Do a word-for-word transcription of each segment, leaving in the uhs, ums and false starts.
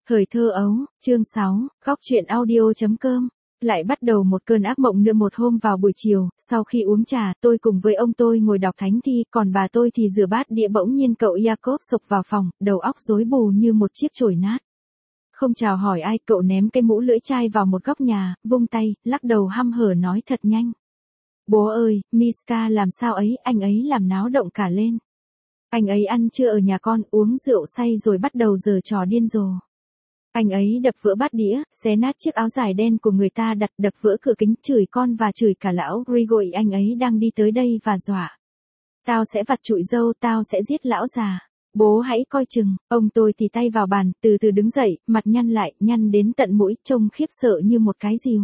Thời thơ ấu, chương sáu, góc truyện audio.com. Lại bắt đầu một cơn ác mộng nữa. Một hôm vào buổi chiều, sau khi uống trà, tôi cùng với ông tôi ngồi đọc thánh thi, còn bà tôi thì rửa bát đĩa. Bỗng nhiên cậu Jacob sộc vào phòng, đầu óc rối bù như một chiếc chổi nát. Không chào hỏi ai, cậu ném cái mũ lưỡi chai vào một góc nhà, vung tay, lắc đầu hăm hở nói thật nhanh. Bố ơi, Miska làm sao ấy, anh ấy làm náo động cả lên. Anh ấy ăn trưa ở nhà con, uống rượu say rồi bắt đầu giở trò điên rồ. Anh ấy đập vỡ bát đĩa, xé nát chiếc áo dài đen của người ta đặt, đập vỡ cửa kính, chửi con và chửi cả lão Grigori. Anh ấy đang đi tới đây và dọa. Tao sẽ vặt trụi râu, tao sẽ giết lão già. Bố hãy coi chừng. Ông tôi thì tay vào bàn, từ từ đứng dậy, mặt nhăn lại, nhăn đến tận mũi, trông khiếp sợ như một cái rìu.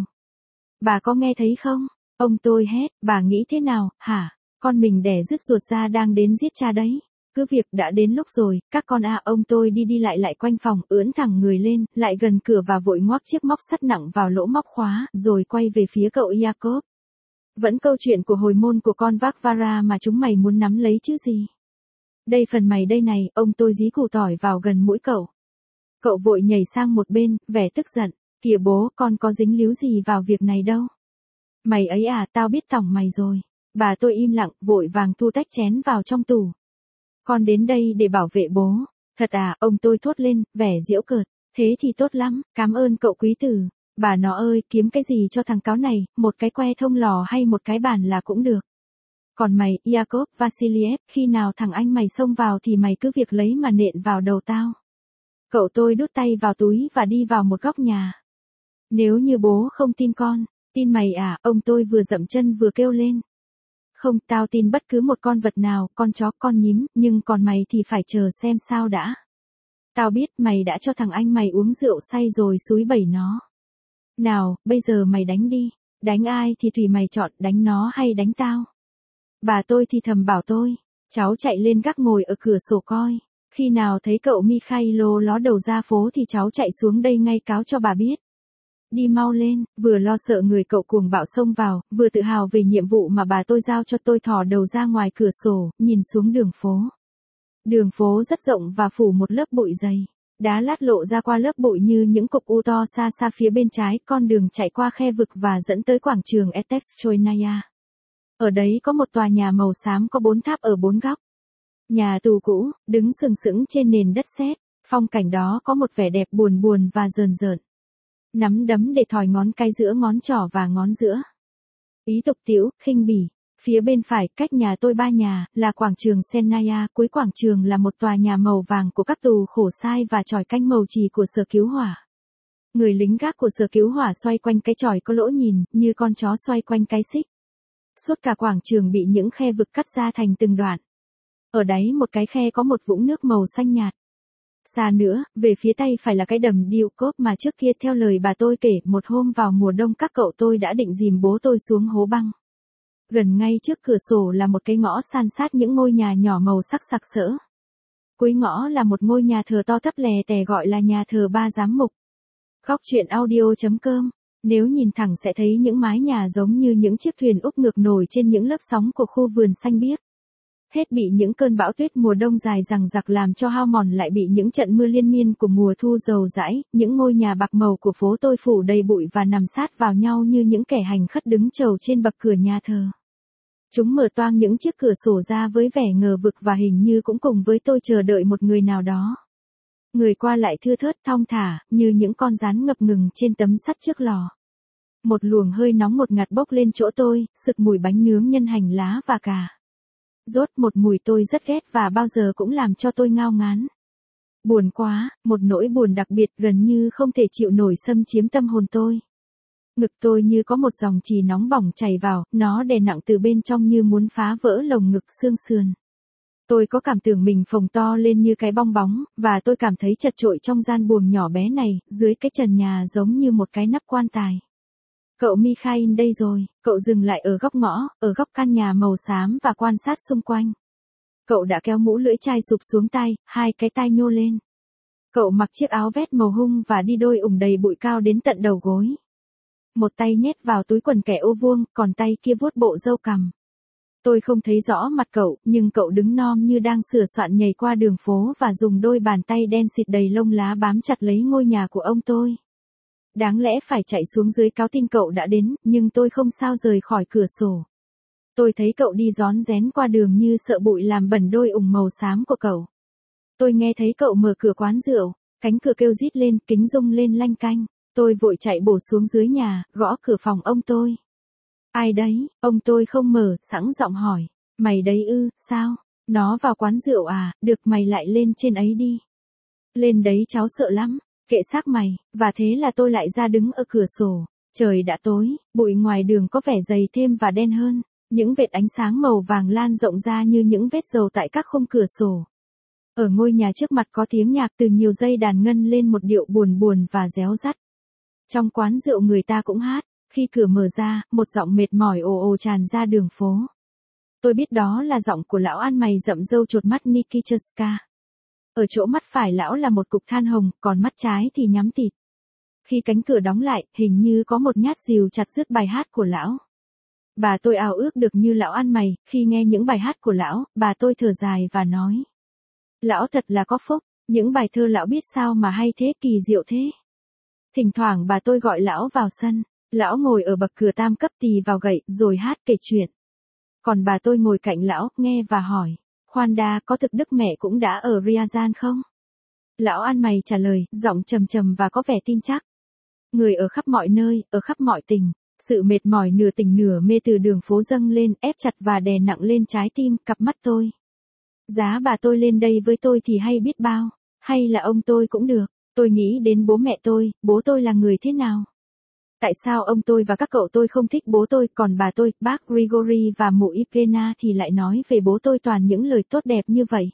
Bà có nghe thấy không? Ông tôi hét, bà nghĩ thế nào, hả? Con mình đẻ rứt ruột ra đang đến giết cha đấy. Cứ việc đã đến lúc rồi, các con à. Ông tôi đi đi lại lại quanh phòng, ưỡn thẳng người lên, lại gần cửa và vội ngoắc chiếc móc sắt nặng vào lỗ móc khóa, rồi quay về phía cậu Jacob. Vẫn câu chuyện của hồi môn của con Vác-vara mà chúng mày muốn nắm lấy chứ gì. Đây phần mày đây này, ông tôi dí củ tỏi vào gần mũi cậu. Cậu vội nhảy sang một bên, vẻ tức giận, kìa bố, con có dính líu gì vào việc này đâu. Mày ấy à, tao biết tỏng mày rồi. Bà tôi im lặng, vội vàng thu tách chén vào trong tủ. Con đến đây để bảo vệ bố. Thật à, ông tôi thốt lên, vẻ giễu cợt. Thế thì tốt lắm, cảm ơn cậu quý tử. Bà nó ơi, kiếm cái gì cho thằng cáo này, một cái que thông lò hay một cái bàn là cũng được. Còn mày, Jacob Vasiliev, khi nào thằng anh mày xông vào thì mày cứ việc lấy mà nện vào đầu tao. Cậu tôi đút tay vào túi và đi vào một góc nhà. Nếu như bố không tin con, tin mày à, ông tôi vừa dậm chân vừa kêu lên. Không, tao tin bất cứ một con vật nào, con chó, con nhím, nhưng còn mày thì phải chờ xem sao đã. Tao biết mày đã cho thằng anh mày uống rượu say rồi xúi bẩy nó. Nào, bây giờ mày đánh đi, đánh ai thì tùy mày chọn, đánh nó hay đánh tao. Bà tôi thì thầm bảo tôi, cháu chạy lên gác ngồi ở cửa sổ coi, khi nào thấy cậu Mikhailo ló đầu ra phố thì cháu chạy xuống đây ngay cáo cho bà biết. Đi mau lên, vừa lo sợ người cậu cuồng bạo xông vào, vừa tự hào về nhiệm vụ mà bà tôi giao cho. Tôi thò đầu ra ngoài cửa sổ, nhìn xuống đường phố. Đường phố rất rộng và phủ một lớp bụi dày. Đá lát lộ ra qua lớp bụi như những cục u to. Xa xa phía bên trái, con đường chạy qua khe vực và dẫn tới quảng trường Etexchoinaya. Ở đấy có một tòa nhà màu xám có bốn tháp ở bốn góc. Nhà tù cũ, đứng sừng sững trên nền đất sét. Phong cảnh đó có một vẻ đẹp buồn buồn và rờn rợn. Nắm đấm để thỏi ngón cái giữa ngón trỏ và ngón giữa. Ý tục tĩu, khinh bỉ. Phía bên phải, cách nhà tôi ba nhà, là quảng trường Sennaya. Cuối quảng trường là một tòa nhà màu vàng của các tù khổ sai và chòi canh màu chì của sở cứu hỏa. Người lính gác của sở cứu hỏa xoay quanh cái chòi có lỗ nhìn, như con chó xoay quanh cái xích. Suốt cả quảng trường bị những khe vực cắt ra thành từng đoạn. Ở đáy một cái khe có một vũng nước màu xanh nhạt. Xa nữa, về phía tay phải là cái đầm Diukov mà trước kia theo lời bà tôi kể, một hôm vào mùa đông các cậu tôi đã định dìm bố tôi xuống hố băng. Gần ngay trước cửa sổ là một cái ngõ san sát những ngôi nhà nhỏ màu sắc sặc sỡ. Cuối ngõ là một ngôi nhà thờ to thấp lè tè gọi là nhà thờ ba giám mục. Góc truyện audio.com. Nếu nhìn thẳng sẽ thấy những mái nhà giống như những chiếc thuyền úp ngược nổi trên những lớp sóng của khu vườn xanh biếc. Hết bị những cơn bão tuyết mùa đông dài dằng dặc làm cho hao mòn, lại bị những trận mưa liên miên của mùa thu dầu dãi. Những ngôi nhà bạc màu của phố tôi phủ đầy bụi và nằm sát vào nhau như những kẻ hành khất đứng chầu trên bậc cửa nhà thờ. Chúng mở toang những chiếc cửa sổ ra với vẻ ngờ vực và hình như cũng cùng với tôi chờ đợi một người nào đó. Người qua lại thưa thớt thong thả, như những con rán ngập ngừng trên tấm sắt trước lò. Một luồng hơi nóng ngột ngạt bốc lên chỗ tôi, sực mùi bánh nướng nhân hành lá và cà rốt, một mùi tôi rất ghét và bao giờ cũng làm cho tôi ngao ngán. Buồn quá, một nỗi buồn đặc biệt gần như không thể chịu nổi xâm chiếm tâm hồn tôi. Ngực tôi như có một dòng chì nóng bỏng chảy vào, nó đè nặng từ bên trong như muốn phá vỡ lồng ngực xương sườn. Tôi có cảm tưởng mình phồng to lên như cái bong bóng, và tôi cảm thấy chật chội trong gian buồng nhỏ bé này, dưới cái trần nhà giống như một cái nắp quan tài. Cậu Mikhail đây rồi, cậu dừng lại ở góc ngõ, ở góc căn nhà màu xám và quan sát xung quanh. Cậu đã kéo mũ lưỡi chai sụp xuống tay, hai cái tai nhô lên. Cậu mặc chiếc áo vest màu hung và đi đôi ủng đầy bụi cao đến tận đầu gối. Một tay nhét vào túi quần kẻ ô vuông, còn tay kia vuốt bộ râu cằm. Tôi không thấy rõ mặt cậu, nhưng cậu đứng nom như đang sửa soạn nhảy qua đường phố và dùng đôi bàn tay đen xịt đầy lông lá bám chặt lấy ngôi nhà của ông tôi. Đáng lẽ phải chạy xuống dưới cáo tin cậu đã đến, nhưng tôi không sao rời khỏi cửa sổ. Tôi thấy cậu đi rón rén qua đường như sợ bụi làm bẩn đôi ủng màu xám của cậu. Tôi nghe thấy cậu mở cửa quán rượu, cánh cửa kêu rít lên, kính rung lên lanh canh. Tôi vội chạy bổ xuống dưới nhà, gõ cửa phòng ông tôi. Ai đấy? Ông tôi không mở, sẵn giọng hỏi. Mày đấy ư, sao? Nó vào quán rượu à, được mày lại lên trên ấy đi. Lên đấy cháu sợ lắm, kệ xác mày, và thế là tôi lại ra đứng ở cửa sổ. Trời đã tối, bụi ngoài đường có vẻ dày thêm và đen hơn, những vệt ánh sáng màu vàng lan rộng ra như những vết dầu tại các khung cửa sổ. Ở ngôi nhà trước mặt có tiếng nhạc từ nhiều dây đàn ngân lên một điệu buồn buồn và réo rắt. Trong quán rượu người ta cũng hát, khi cửa mở ra, một giọng mệt mỏi ồ ồ tràn ra đường phố. Tôi biết đó là giọng của lão ăn mày rậm râu chột mắt Nikicheska. Ở chỗ mắt phải lão là một cục than hồng, còn mắt trái thì nhắm tịt. Khi cánh cửa đóng lại, hình như có một nhát rìu chặt đứt bài hát của lão. Bà tôi ao ước được như lão ăn mày, khi nghe những bài hát của lão, bà tôi thở dài và nói. Lão thật là có phúc, những bài thơ lão biết sao mà hay thế, kỳ diệu thế. Thỉnh thoảng bà tôi gọi lão vào sân, lão ngồi ở bậc cửa tam cấp tì vào gậy, rồi hát kể chuyện. Còn bà tôi ngồi cạnh lão, nghe và hỏi, khoan đã, có thực Đức Mẹ cũng đã ở Ryazan không? Lão ăn mày trả lời, giọng trầm trầm và có vẻ tin chắc. Người ở khắp mọi nơi, ở khắp mọi tình, sự mệt mỏi nửa tỉnh nửa mê từ đường phố dâng lên, ép chặt và đè nặng lên trái tim, cặp mắt tôi. Giá bà tôi lên đây với tôi thì hay biết bao, hay là ông tôi cũng được. Tôi nghĩ đến bố mẹ tôi, bố tôi là người thế nào? Tại sao ông tôi và các cậu tôi không thích bố tôi, còn bà tôi, bác Grigori và mụ Ivlena thì lại nói về bố tôi toàn những lời tốt đẹp như vậy?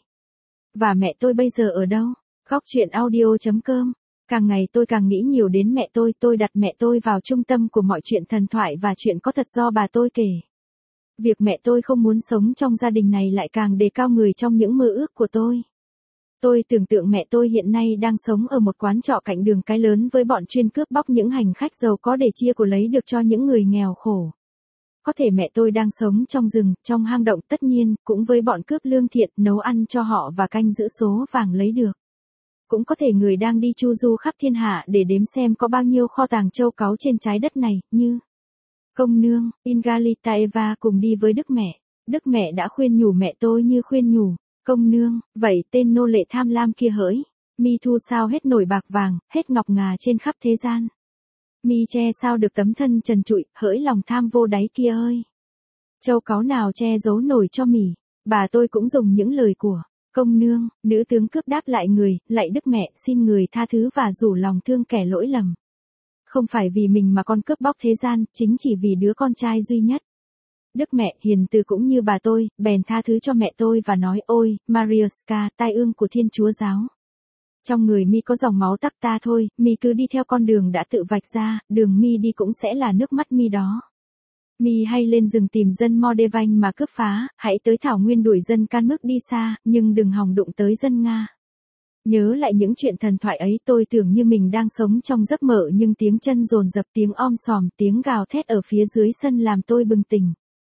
Và mẹ tôi bây giờ ở đâu? Góc chuyện audio chấm com. Càng ngày tôi càng nghĩ nhiều đến mẹ tôi, tôi đặt mẹ tôi vào trung tâm của mọi chuyện thần thoại và chuyện có thật do bà tôi kể. Việc mẹ tôi không muốn sống trong gia đình này lại càng đề cao người trong những mơ ước của tôi. Tôi tưởng tượng mẹ tôi hiện nay đang sống ở một quán trọ cạnh đường cái lớn với bọn chuyên cướp bóc những hành khách giàu có để chia của lấy được cho những người nghèo khổ. Có thể mẹ tôi đang sống trong rừng, trong hang động, tất nhiên, cũng với bọn cướp lương thiện, nấu ăn cho họ và canh giữ số vàng lấy được. Cũng có thể người đang đi chu du khắp thiên hạ để đếm xem có bao nhiêu kho tàng châu báu trên trái đất này, như công nương, Ingalita Eva cùng đi với Đức Mẹ. Đức Mẹ đã khuyên nhủ mẹ tôi như khuyên nhủ. Công nương, vậy tên nô lệ tham lam kia hỡi, mi thu sao hết nổi bạc vàng, hết ngọc ngà trên khắp thế gian. Mi che sao được tấm thân trần trụi, hỡi lòng tham vô đáy kia ơi. Châu cáu nào che giấu nổi cho mỉ, bà tôi cũng dùng những lời của công nương, nữ tướng cướp đáp lại người, lạy Đức Mẹ, xin người tha thứ và rủ lòng thương kẻ lỗi lầm. Không phải vì mình mà con cướp bóc thế gian, chính chỉ vì đứa con trai duy nhất. Đức Mẹ hiền từ cũng như bà tôi, bèn tha thứ cho mẹ tôi và nói, ôi, Mariuska, tai ương của Thiên Chúa giáo. Trong người mi có dòng máu tắc ta thôi, mi cứ đi theo con đường đã tự vạch ra, đường mi đi cũng sẽ là nước mắt mi đó. Mi hay lên rừng tìm dân Moldavan mà cướp phá, hãy tới thảo nguyên đuổi dân Can Mức đi xa, nhưng đừng hòng đụng tới dân Nga. Nhớ lại những chuyện thần thoại ấy, tôi tưởng như mình đang sống trong giấc mơ, nhưng tiếng chân dồn dập, tiếng om sòm, tiếng gào thét ở phía dưới sân làm tôi bừng tỉnh.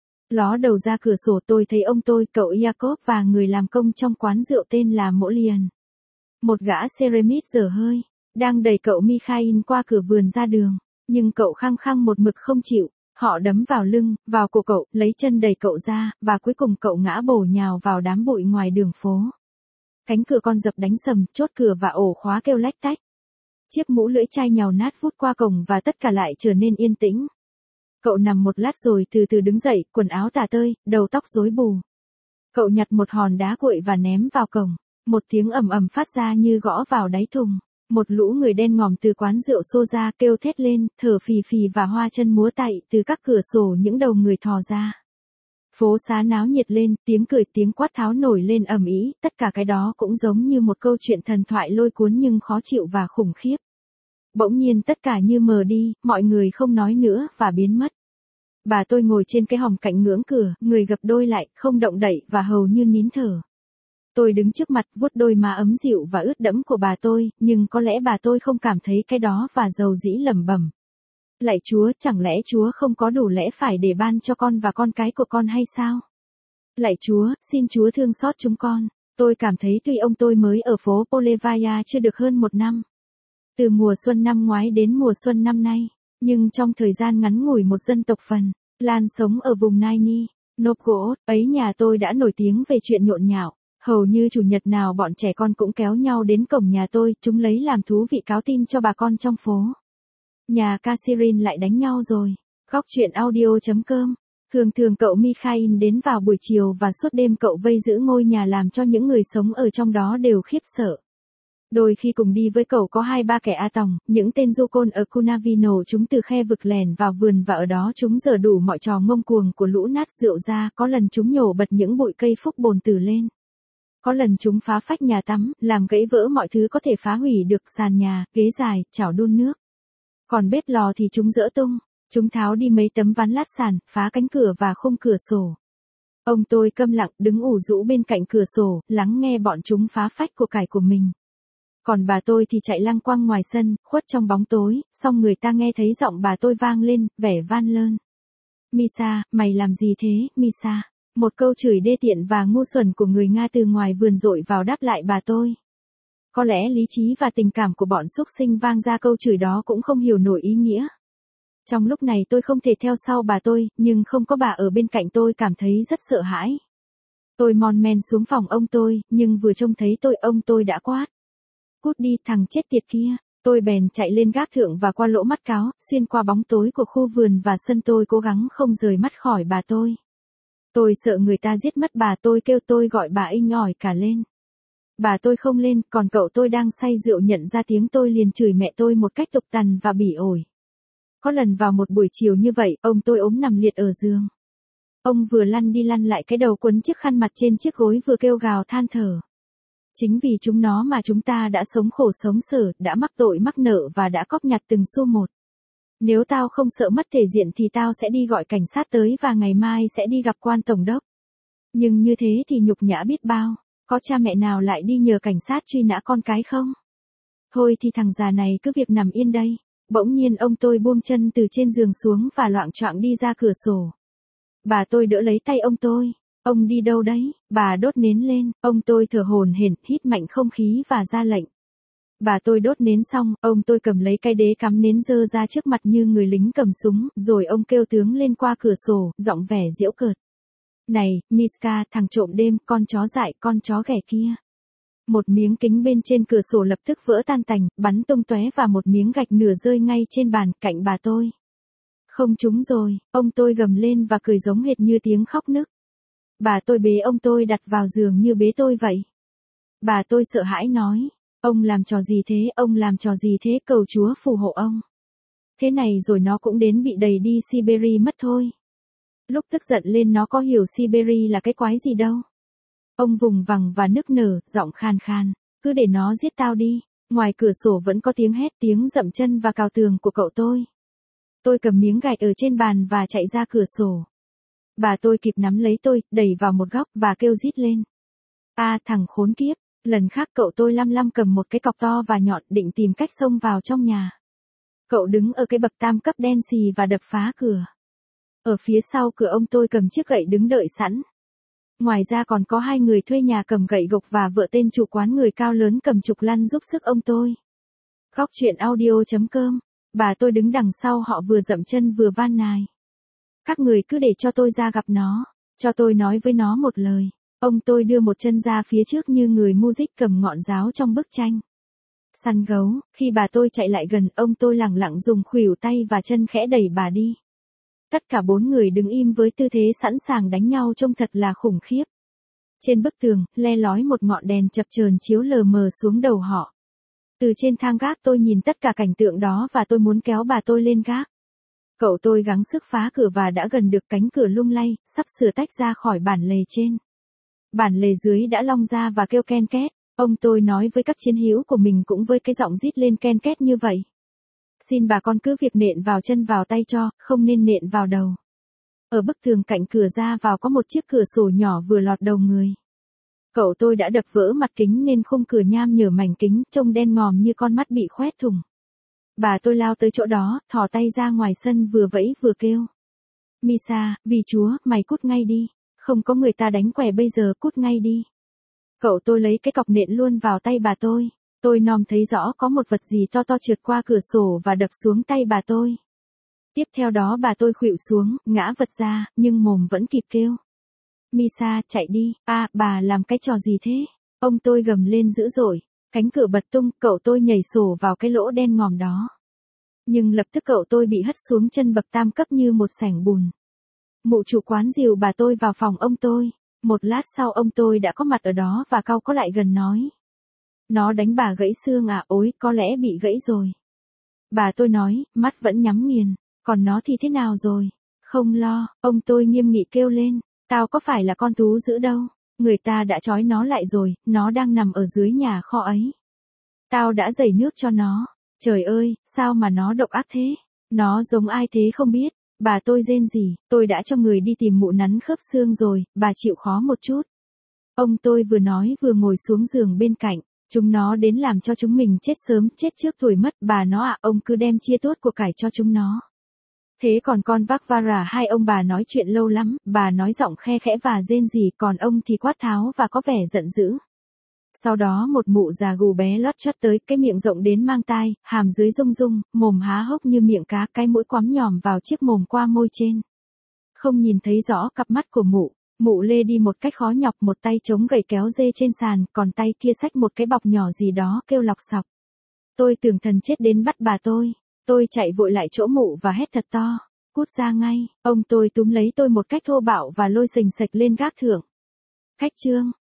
Ló đầu ra cửa sổ tôi thấy ông tôi, cậu Jacob và người làm công trong quán rượu tên là Molian. Một gã Ceremit dở hơi, đang đẩy cậu Mikhail qua cửa vườn ra đường, nhưng cậu khăng khăng một mực không chịu. Họ đấm vào lưng, vào cổ cậu, lấy chân đẩy cậu ra, và cuối cùng cậu ngã bổ nhào vào đám bụi ngoài đường phố. Cánh cửa con dập đánh sầm, chốt cửa và ổ khóa kêu lách tách. Chiếc mũ lưỡi chai nhàu nát vút qua cổng và tất cả lại trở nên yên tĩnh. Cậu nằm một lát rồi từ từ đứng dậy, quần áo tả tơi, đầu tóc rối bù. Cậu nhặt một hòn đá cuội và ném vào cổng. Một tiếng ầm ầm phát ra như gõ vào đáy thùng. Một lũ người đen ngòm từ quán rượu xô ra, kêu thét lên, thở phì phì và hoa chân múa tay, từ các cửa sổ những đầu người thò ra. Phố xá náo nhiệt lên, tiếng cười tiếng quát tháo nổi lên ầm ĩ, tất cả cái đó cũng giống như một câu chuyện thần thoại lôi cuốn nhưng khó chịu và khủng khiếp. Bỗng nhiên tất cả như mờ đi, mọi người không nói nữa và biến mất. Bà tôi ngồi trên cái hòm cạnh ngưỡng cửa, người gập đôi lại, không động đậy và hầu như nín thở. Tôi đứng trước mặt, vuốt đôi má ấm dịu và ướt đẫm của bà tôi, nhưng có lẽ bà tôi không cảm thấy cái đó và dầu dĩ lẩm bẩm. Lạy Chúa, chẳng lẽ Chúa không có đủ lẽ phải để ban cho con và con cái của con hay sao? Lạy Chúa, xin Chúa thương xót chúng con. Tôi cảm thấy tuy ông tôi mới ở phố Polevaya chưa được hơn một năm. Từ mùa xuân năm ngoái đến mùa xuân năm nay. Nhưng trong thời gian ngắn ngủi một dân tộc Phần Lan sống ở vùng Nizhny Novgorod ấy nhà tôi đã nổi tiếng về chuyện nhộn nhạo. Hầu như chủ nhật nào bọn trẻ con cũng kéo nhau đến cổng nhà tôi, chúng lấy làm thú vị cáo tin cho bà con trong phố. Nhà Kasirin lại đánh nhau rồi. Góc truyện audio.com. Thường thường cậu Mikhail đến vào buổi chiều và suốt đêm cậu vây giữ ngôi nhà làm cho những người sống ở trong đó đều khiếp sợ. Đôi khi cùng đi với cậu có hai ba kẻ A Tòng, những tên du côn ở Cunavino, chúng từ khe vực lẻn vào vườn và ở đó chúng giở đủ mọi trò ngông cuồng của lũ nát rượu ra, có lần chúng nhổ bật những bụi cây phúc bồn tử lên. Có lần chúng phá phách nhà tắm, làm gãy vỡ mọi thứ có thể phá hủy được, sàn nhà, ghế dài, chảo đun nước. Còn bếp lò thì chúng dỡ tung, chúng tháo đi mấy tấm ván lát sàn, phá cánh cửa và khung cửa sổ. Ông tôi câm lặng đứng ủ rũ bên cạnh cửa sổ, lắng nghe bọn chúng phá phách của cải của mình. Còn bà tôi thì chạy lăng quăng ngoài sân, khuất trong bóng tối, xong người ta nghe thấy giọng bà tôi vang lên, vẻ van lơn. Misa, mày làm gì thế, Misa? Một câu chửi đê tiện và ngu xuẩn của người Nga từ ngoài vườn dội vào đáp lại bà tôi. Có lẽ lý trí và tình cảm của bọn súc sinh vang ra câu chửi đó cũng không hiểu nổi ý nghĩa. Trong lúc này tôi không thể theo sau bà tôi, nhưng không có bà ở bên cạnh tôi cảm thấy rất sợ hãi. Tôi mon men xuống phòng ông tôi, nhưng vừa trông thấy tôi ông tôi đã quát. Cút đi thằng chết tiệt kia. Tôi bèn chạy lên gác thượng và qua lỗ mắt cáo, xuyên qua bóng tối của khu vườn và sân, tôi cố gắng không rời mắt khỏi bà tôi. Tôi sợ người ta giết mất bà tôi, kêu tôi gọi bà inh ỏi cả lên. Bà tôi không lên, còn cậu tôi đang say rượu nhận ra tiếng tôi liền chửi mẹ tôi một cách tục tằn và bỉ ổi. Có lần vào một buổi chiều như vậy, ông tôi ốm nằm liệt ở giường. Ông vừa lăn đi lăn lại, cái đầu quấn chiếc khăn mặt trên chiếc gối, vừa kêu gào than thở. Chính vì chúng nó mà chúng ta đã sống khổ sống sở, đã mắc tội mắc nợ và đã cóp nhặt từng xu một. Nếu tao không sợ mất thể diện thì tao sẽ đi gọi cảnh sát tới và ngày mai sẽ đi gặp quan tổng đốc. Nhưng như thế thì nhục nhã biết bao, có cha mẹ nào lại đi nhờ cảnh sát truy nã con cái không? Thôi thì thằng già này cứ việc nằm yên đây. Bỗng nhiên ông tôi buông chân từ trên giường xuống và loạng choạng đi ra cửa sổ. Bà tôi đỡ lấy tay ông tôi. Ông đi đâu đấy? Bà đốt nến lên, ông tôi thở hổn hển, hít mạnh không khí và ra lệnh. Bà tôi đốt nến xong, ông tôi cầm lấy cái đế cắm nến giơ ra trước mặt như người lính cầm súng, rồi ông kêu tướng lên qua cửa sổ, giọng vẻ giễu cợt. Này, Miska, thằng trộm đêm, con chó dại, con chó ghẻ kia. Một miếng kính bên trên cửa sổ lập tức vỡ tan tành, bắn tung tóe và một miếng gạch nửa rơi ngay trên bàn, cạnh bà tôi. Không trúng rồi, ông tôi gầm lên và cười giống hệt như tiếng khóc nức. Bà tôi bế ông tôi đặt vào giường như bế tôi vậy. Bà tôi sợ hãi nói, ông làm trò gì thế, ông làm trò gì thế, cầu Chúa phù hộ ông. Thế này rồi nó cũng đến bị đẩy đi Siberia mất thôi. Lúc tức giận lên nó có hiểu Siberia là cái quái gì đâu. Ông vùng vằng và nức nở, giọng khan khan, cứ để nó giết tao đi. Ngoài cửa sổ vẫn có tiếng hét, tiếng dậm chân và cào tường của cậu tôi. Tôi cầm miếng gạch ở trên bàn và chạy ra cửa sổ. Bà tôi kịp nắm lấy tôi, đẩy vào một góc và kêu rít lên. A à, thằng khốn kiếp. Lần khác cậu tôi lăm lăm cầm một cái cọc to và nhọn định tìm cách xông vào trong nhà. Cậu đứng ở cái bậc tam cấp đen xì và đập phá cửa. Ở phía sau cửa ông tôi cầm chiếc gậy đứng đợi sẵn. Ngoài ra còn có hai người thuê nhà cầm gậy gộc và vợ tên chủ quán người cao lớn cầm trục lăn giúp sức ông tôi. Góc truyện audio.com. Bà tôi đứng đằng sau họ vừa dậm chân vừa van nài. Các người cứ để cho tôi ra gặp nó, cho tôi nói với nó một lời. Ông tôi đưa một chân ra phía trước như người music cầm ngọn giáo trong bức tranh. Săn gấu, khi bà tôi chạy lại gần, ông tôi lẳng lặng dùng khuỷu tay và chân khẽ đẩy bà đi. Tất cả bốn người đứng im với tư thế sẵn sàng đánh nhau trông thật là khủng khiếp. Trên bức tường, le lói một ngọn đèn chập chờn chiếu lờ mờ xuống đầu họ. Từ trên thang gác tôi nhìn tất cả cảnh tượng đó và tôi muốn kéo bà tôi lên gác. Cậu tôi gắng sức phá cửa và đã gần được, cánh cửa lung lay, sắp sửa tách ra khỏi bản lề trên. Bản lề dưới đã long ra và kêu ken két. Ông tôi nói với các chiến hữu của mình cũng với cái giọng rít lên ken két như vậy. Xin bà con cứ việc nện vào chân vào tay cho, không nên nện vào đầu. Ở bức tường cạnh cửa ra vào có một chiếc cửa sổ nhỏ vừa lọt đầu người. Cậu tôi đã đập vỡ mặt kính nên khung cửa nham nhở mảnh kính, trông đen ngòm như con mắt bị khoét thủng. Bà tôi lao tới chỗ đó, thò tay ra ngoài sân vừa vẫy vừa kêu. Misa, vì Chúa, mày cút ngay đi. Không có người ta đánh què bây giờ, cút ngay đi. Cậu tôi lấy cái cọc nện luôn vào tay bà tôi. Tôi nom thấy rõ có một vật gì to to trượt qua cửa sổ và đập xuống tay bà tôi. Tiếp theo đó bà tôi khuỵu xuống, ngã vật ra, nhưng mồm vẫn kịp kêu. Misa, chạy đi, a à, bà làm cái trò gì thế? Ông tôi gầm lên dữ dội, cánh cửa bật tung, cậu tôi nhảy sổ vào cái lỗ đen ngòm đó. Nhưng lập tức cậu tôi bị hất xuống chân bậc tam cấp như một sảnh bùn. Mụ chủ quán dìu bà tôi vào phòng ông tôi. Một lát sau ông tôi đã có mặt ở đó và cau có lại gần nói. Nó đánh bà gãy xương à, ối, có lẽ bị gãy rồi. Bà tôi nói, mắt vẫn nhắm nghiền, còn nó thì thế nào rồi? Không lo, ông tôi nghiêm nghị kêu lên, tao có phải là con thú dữ đâu, người ta đã trói nó lại rồi, nó đang nằm ở dưới nhà kho ấy. Tao đã dẩy nước cho nó, trời ơi, sao mà nó độc ác thế? Nó giống ai thế không biết, bà tôi rên rỉ, tôi đã cho người đi tìm mụ nắn khớp xương rồi, bà chịu khó một chút. Ông tôi vừa nói vừa ngồi xuống giường bên cạnh. Chúng nó đến làm cho chúng mình chết sớm, chết trước tuổi mất, bà nó ạ, à, ông cứ đem chia tốt của cải cho chúng nó. Thế còn con Vakvara hai ông bà nói chuyện lâu lắm, bà nói giọng khe khẽ và rên rỉ, còn ông thì quát tháo và có vẻ giận dữ. Sau đó một mụ già gù bé lót chót tới, cái miệng rộng đến mang tai, hàm dưới rung rung, mồm há hốc như miệng cá, cái mũi quắm nhòm vào chiếc mồm qua môi trên. Không nhìn thấy rõ cặp mắt của mụ. Mụ lê đi một cách khó nhọc, một tay chống gậy kéo dê trên sàn, còn tay kia xách một cái bọc nhỏ gì đó kêu lọc sọc. Tôi tưởng thần chết đến bắt bà tôi. Tôi chạy vội lại chỗ mụ và hét thật to. Cút ra ngay. Ông tôi túm lấy tôi một cách thô bạo và lôi sình sạch lên gác thượng. Khách trương,